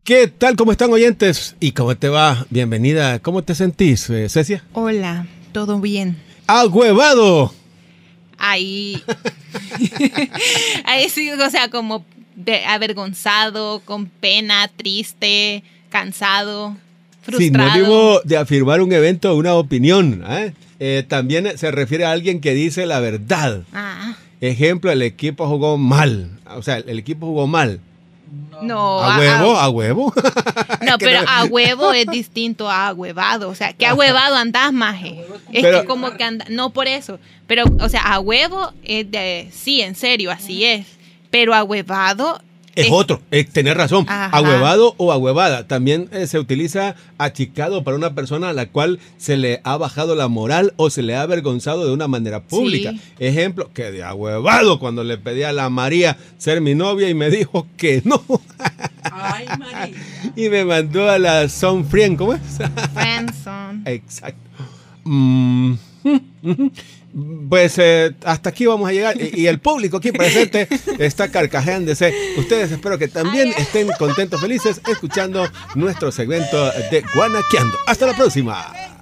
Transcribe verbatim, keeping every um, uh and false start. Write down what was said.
¿Qué tal? ¿Cómo están, oyentes? ¿Y cómo te va? Bienvenida. ¿Cómo te sentís, eh, Cecia? Hola, todo bien. ¡Ahuevado! Ahí. Ahí sí, o sea, como de, avergonzado, con pena, triste, cansado, frustrado. Sinónimo de afirmar un evento o una opinión. ¿eh? Eh, también se refiere a alguien que dice la verdad. Ah. Ejemplo, el equipo jugó mal. O sea, el equipo jugó mal. No, ¿A huevo? ¿A huevo? No, pero a huevo es distinto a ahuevado. O sea, que a huevado andás, maje. Es Pero, que como que andas, no por eso. Pero, o sea, a huevo es de, sí, en serio, así es. Pero a huevado es, es otro, es tener razón. Ajá. Ahuevado o ahuevada. También eh, se utiliza achicado para una persona a la cual se le ha bajado la moral o se le ha avergonzado de una manera pública. Sí. Ejemplo, que de ahuevado cuando le pedí a la María ser mi novia y me dijo que no. Ay, María. Y me mandó a la Son Friend, ¿cómo es? friendzone. Exacto. Mm, pues eh, hasta aquí vamos a llegar. Y, y el público aquí presente está carcajeándose. Ustedes espero que también Ay, estén contentos, felices, escuchando nuestro segmento de Guanaqueando. Hasta la próxima.